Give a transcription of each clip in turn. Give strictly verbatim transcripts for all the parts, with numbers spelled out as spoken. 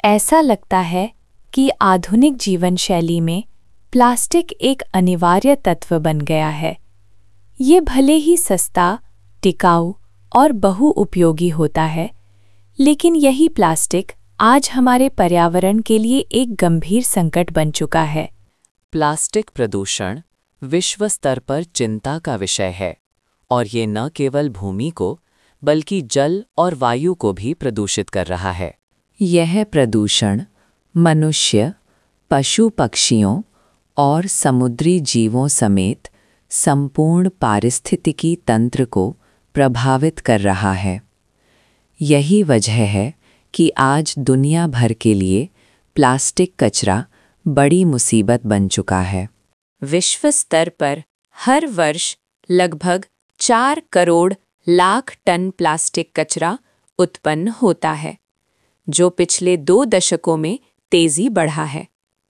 ऐसा लगता है कि आधुनिक जीवन शैली में प्लास्टिक एक अनिवार्य तत्व बन गया है। ये भले ही सस्ता, टिकाऊ और बहुउपयोगी होता है, लेकिन यही प्लास्टिक आज हमारे पर्यावरण के लिए एक गंभीर संकट बन चुका है। प्लास्टिक प्रदूषण विश्व स्तर पर चिंता का विषय है और ये न केवल भूमि को बल्कि जल और वायु को भी प्रदूषित कर रहा है। यह प्रदूषण मनुष्य, पशु पक्षियों और समुद्री जीवों समेत संपूर्ण पारिस्थितिकी तंत्र को प्रभावित कर रहा है। यही वजह है कि आज दुनिया भर के लिए प्लास्टिक कचरा बड़ी मुसीबत बन चुका है। विश्व स्तर पर हर वर्ष लगभग चार करोड़ लाख टन प्लास्टिक कचरा उत्पन्न होता है, जो पिछले दो दशकों में तेजी बढ़ा है।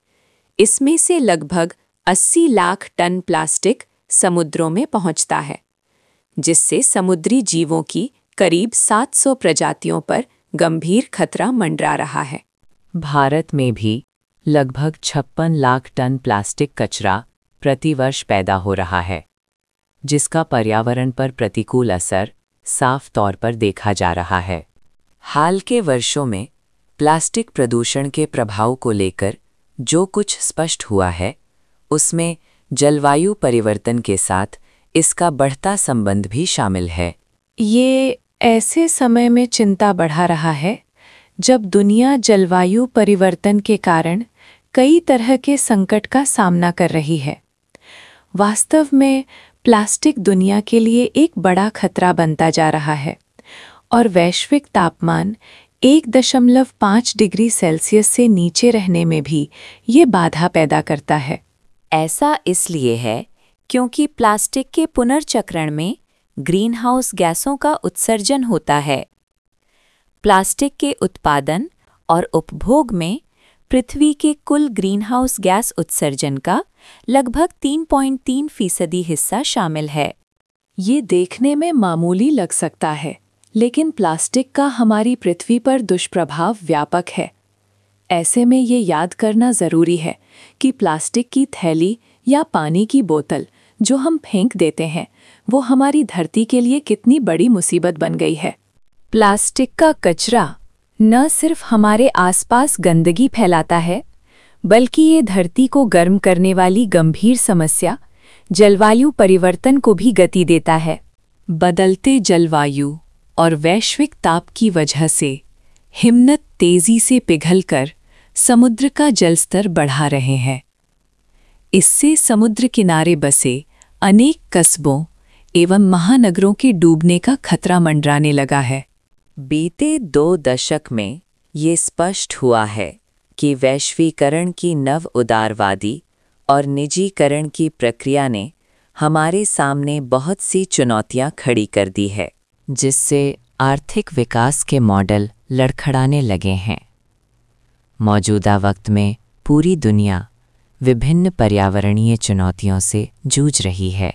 इसमें से लगभग अस्सी लाख टन प्लास्टिक समुद्रों में पहुंचता है, जिससे समुद्री जीवों की करीब सात सौ प्रजातियों पर गंभीर खतरा मंडरा रहा है। भारत में भी लगभग छप्पन लाख टन प्लास्टिक कचरा प्रतिवर्ष पैदा हो रहा है, जिसका पर्यावरण पर प्रतिकूल असर साफ तौर पर देखा जा रहा है। हाल के वर्षों में प्लास्टिक प्रदूषण के प्रभाव को लेकर जो कुछ स्पष्ट हुआ है, उसमें जलवायु परिवर्तन के साथ इसका बढ़ता संबंध भी शामिल है। ये ऐसे समय में चिंता बढ़ा रहा है जब दुनिया जलवायु परिवर्तन के कारण कई तरह के संकट का सामना कर रही है। वास्तव में प्लास्टिक दुनिया के लिए एक बड़ा खतरा बनता जा रहा है और वैश्विक तापमान एक दशमलव पाँच डिग्री सेल्सियस से नीचे रहने में भी ये बाधा पैदा करता है। ऐसा इसलिए है क्योंकि प्लास्टिक के पुनर्चक्रण में ग्रीनहाउस गैसों का उत्सर्जन होता है। प्लास्टिक के उत्पादन और उपभोग में पृथ्वी के कुल ग्रीनहाउस गैस उत्सर्जन का लगभग तीन पॉइंट तीन फीसदी हिस्सा शामिल है। ये देखने में मामूली लग सकता है, लेकिन प्लास्टिक का हमारी पृथ्वी पर दुष्प्रभाव व्यापक है। ऐसे में ये याद करना ज़रूरी है कि प्लास्टिक की थैली या पानी की बोतल जो हम फेंक देते हैं, वो हमारी धरती के लिए कितनी बड़ी मुसीबत बन गई है। प्लास्टिक का कचरा न सिर्फ हमारे आसपास गंदगी फैलाता है, बल्कि ये धरती को गर्म करने वाली गंभीर समस्या जलवायु परिवर्तन को भी गति देता है। बदलते जलवायु और वैश्विक ताप की वजह से हिमनद तेजी से पिघलकर समुद्र का जलस्तर बढ़ा रहे हैं। इससे समुद्र किनारे बसे अनेक कस्बों एवं महानगरों के डूबने का खतरा मंडराने लगा है। बीते दो दशक में ये स्पष्ट हुआ है कि वैश्वीकरण की नव उदारवादी और निजीकरण की प्रक्रिया ने हमारे सामने बहुत सी चुनौतियां खड़ी कर दी है, जिससे आर्थिक विकास के मॉडल लड़खड़ाने लगे हैं। मौजूदा वक्त में पूरी दुनिया विभिन्न पर्यावरणीय चुनौतियों से जूझ रही है।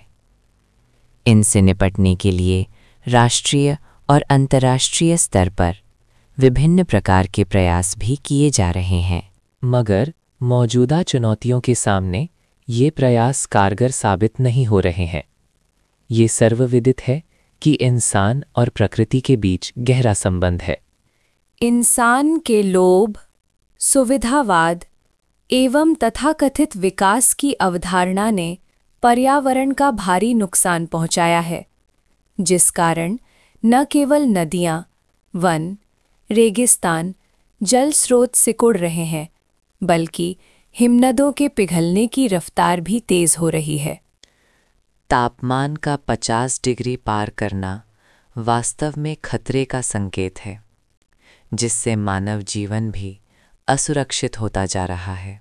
इनसे निपटने के लिए राष्ट्रीय और अंतर्राष्ट्रीय स्तर पर विभिन्न प्रकार के प्रयास भी किए जा रहे हैं, मगर मौजूदा चुनौतियों के सामने ये प्रयास कारगर साबित नहीं हो रहे हैं। ये सर्वविदित है कि इंसान और प्रकृति के बीच गहरा संबंध है। इंसान के लोभ, सुविधावाद एवं तथाकथित विकास की अवधारणा ने पर्यावरण का भारी नुकसान पहुंचाया है, जिस कारण न केवल नदियाँ, वन, रेगिस्तान, जल स्रोत सिकुड़ रहे हैं, बल्कि हिमनदों के पिघलने की रफ्तार भी तेज हो रही है। तापमान का पचास डिग्री पार करना वास्तव में खतरे का संकेत है, जिससे मानव जीवन भी असुरक्षित होता जा रहा है।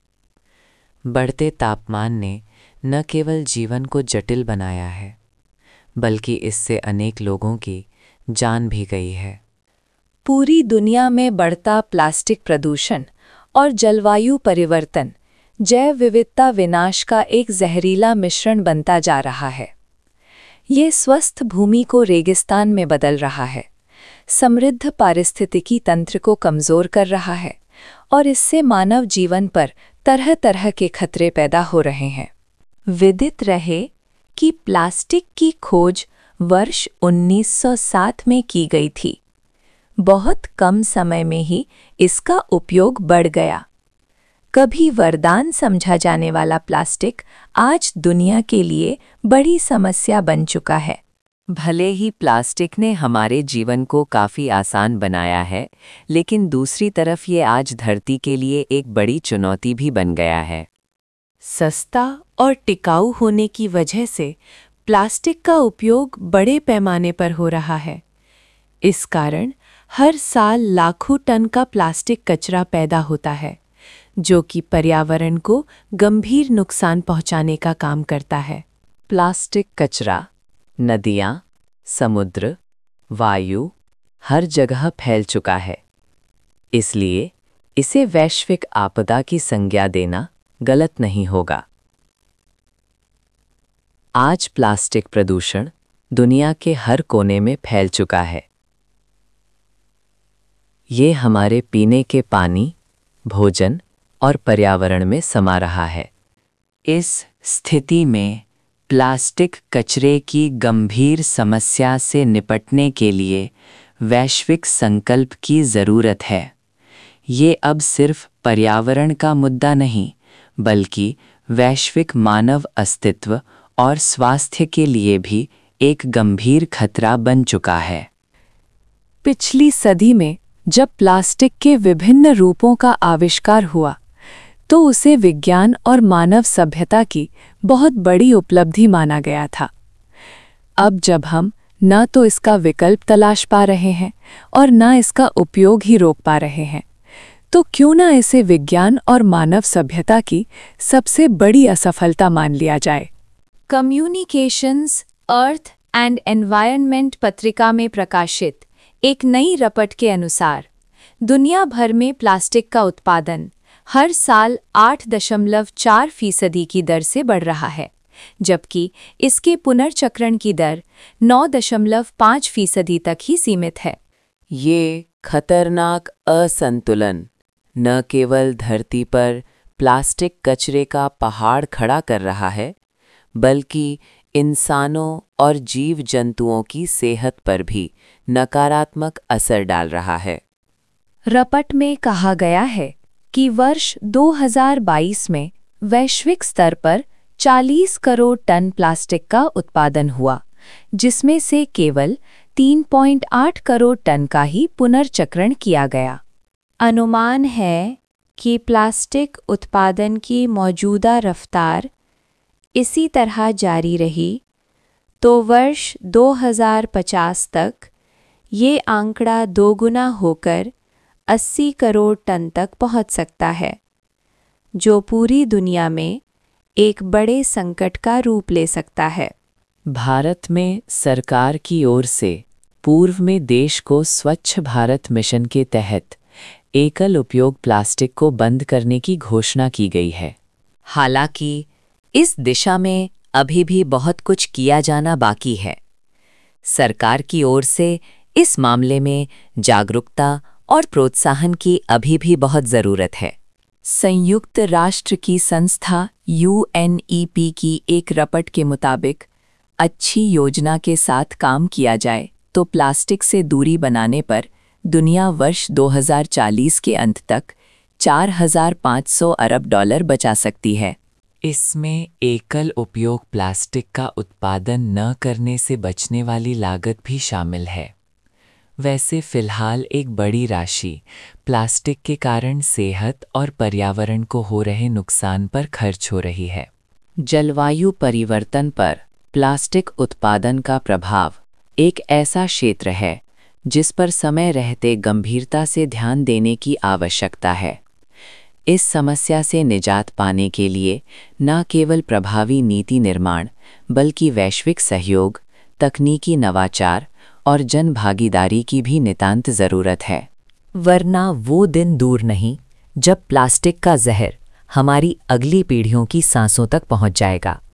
बढ़ते तापमान ने न केवल जीवन को जटिल बनाया है, बल्कि इससे अनेक लोगों की जान भी गई है। पूरी दुनिया में बढ़ता प्लास्टिक प्रदूषण और जलवायु परिवर्तन जैव विविधता विनाश का एक जहरीला मिश्रण बनता जा रहा है। ये स्वस्थ भूमि को रेगिस्तान में बदल रहा है, समृद्ध पारिस्थितिकी तंत्र को कमज़ोर कर रहा है और इससे मानव जीवन पर तरह तरह के खतरे पैदा हो रहे हैं। विदित रहे कि प्लास्टिक की खोज वर्ष उन्नीस सौ सात में की गई थी। बहुत कम समय में ही इसका उपयोग बढ़ गया। कभी वरदान समझा जाने वाला प्लास्टिक आज दुनिया के लिए बड़ी समस्या बन चुका है। भले ही प्लास्टिक ने हमारे जीवन को काफ़ी आसान बनाया है, लेकिन दूसरी तरफ ये आज धरती के लिए एक बड़ी चुनौती भी बन गया है। सस्ता और टिकाऊ होने की वजह से प्लास्टिक का उपयोग बड़े पैमाने पर हो रहा है। इस कारण हर साल लाखों टन का प्लास्टिक कचरा पैदा होता है, जो कि पर्यावरण को गंभीर नुकसान पहुंचाने का काम करता है। प्लास्टिक कचरा नदियाँ, समुद्र, वायु हर जगह फैल चुका है। इसलिए इसे वैश्विक आपदा की संज्ञा देना गलत नहीं होगा। आज प्लास्टिक प्रदूषण दुनिया के हर कोने में फैल चुका है। ये हमारे पीने के पानी, भोजन और पर्यावरण में समा रहा है। इस स्थिति में प्लास्टिक कचरे की गंभीर समस्या से निपटने के लिए वैश्विक संकल्प की ज़रूरत है। ये अब सिर्फ पर्यावरण का मुद्दा नहीं, बल्कि वैश्विक मानव अस्तित्व और स्वास्थ्य के लिए भी एक गंभीर खतरा बन चुका है। पिछली सदी में जब प्लास्टिक के विभिन्न रूपों का आविष्कार हुआ, तो उसे विज्ञान और मानव सभ्यता की बहुत बड़ी उपलब्धि माना गया था। अब जब हम न तो इसका विकल्प तलाश पा रहे हैं और न इसका उपयोग ही रोक पा रहे हैं, तो क्यों न इसे विज्ञान और मानव सभ्यता की सबसे बड़ी असफलता मान लिया जाए। कम्युनिकेशंस अर्थ एंड एनवायरनमेंट पत्रिका में प्रकाशित एक नई रपट के अनुसार दुनिया भर में प्लास्टिक का उत्पादन हर साल आठ दशमलव चार फीसदी की दर से बढ़ रहा है, जबकि इसके पुनर्चक्रण की दर नौ दशमलव पाँच फीसदी तक ही सीमित है। ये खतरनाक असंतुलन न केवल धरती पर प्लास्टिक कचरे का पहाड़ खड़ा कर रहा है, बल्कि इंसानों और जीव जंतुओं की सेहत पर भी नकारात्मक असर डाल रहा है। रपट में कहा गया है कि वर्ष दो हज़ार बाईस में वैश्विक स्तर पर चालीस करोड़ टन प्लास्टिक का उत्पादन हुआ, जिसमें से केवल तीन पॉइंट आठ करोड़ टन का ही पुनर्चक्रण किया गया। अनुमान है कि प्लास्टिक उत्पादन की मौजूदा रफ्तार इसी तरह जारी रही तो वर्ष दो हज़ार पचास तक ये आंकड़ा दोगुना होकर अस्सी करोड़ टन तक पहुंच सकता है, जो पूरी दुनिया में एक बड़े संकट का रूप ले सकता है। भारत में सरकार की ओर से पूर्व में देश को स्वच्छ भारत मिशन के तहत एकल उपयोग प्लास्टिक को बंद करने की घोषणा की गई है। हालांकि इस दिशा में अभी भी बहुत कुछ किया जाना बाकी है। सरकार की ओर से इस मामले में जागरूकता और प्रोत्साहन की अभी भी बहुत ज़रूरत है। संयुक्त राष्ट्र की संस्था यू एन ई पी की एक रपट के मुताबिक अच्छी योजना के साथ काम किया जाए तो प्लास्टिक से दूरी बनाने पर दुनिया वर्ष दो हज़ार चालीस के अंत तक चार हज़ार पाँच सौ अरब डॉलर बचा सकती है। इसमें एकल उपयोग प्लास्टिक का उत्पादन न करने से बचने वाली लागत भी शामिल है। वैसे फिलहाल एक बड़ी राशि प्लास्टिक के कारण सेहत और पर्यावरण को हो रहे नुकसान पर खर्च हो रही है। जलवायु परिवर्तन पर प्लास्टिक उत्पादन का प्रभाव एक ऐसा क्षेत्र है जिस पर समय रहते गंभीरता से ध्यान देने की आवश्यकता है। इस समस्या से निजात पाने के लिए न केवल प्रभावी नीति निर्माण, बल्कि वैश्विक सहयोग, तकनीकी नवाचार और जन भागीदारी की भी नितांत ज़रूरत है। वरना वो दिन दूर नहीं जब प्लास्टिक का जहर हमारी अगली पीढ़ियों की सांसों तक पहुंच जाएगा।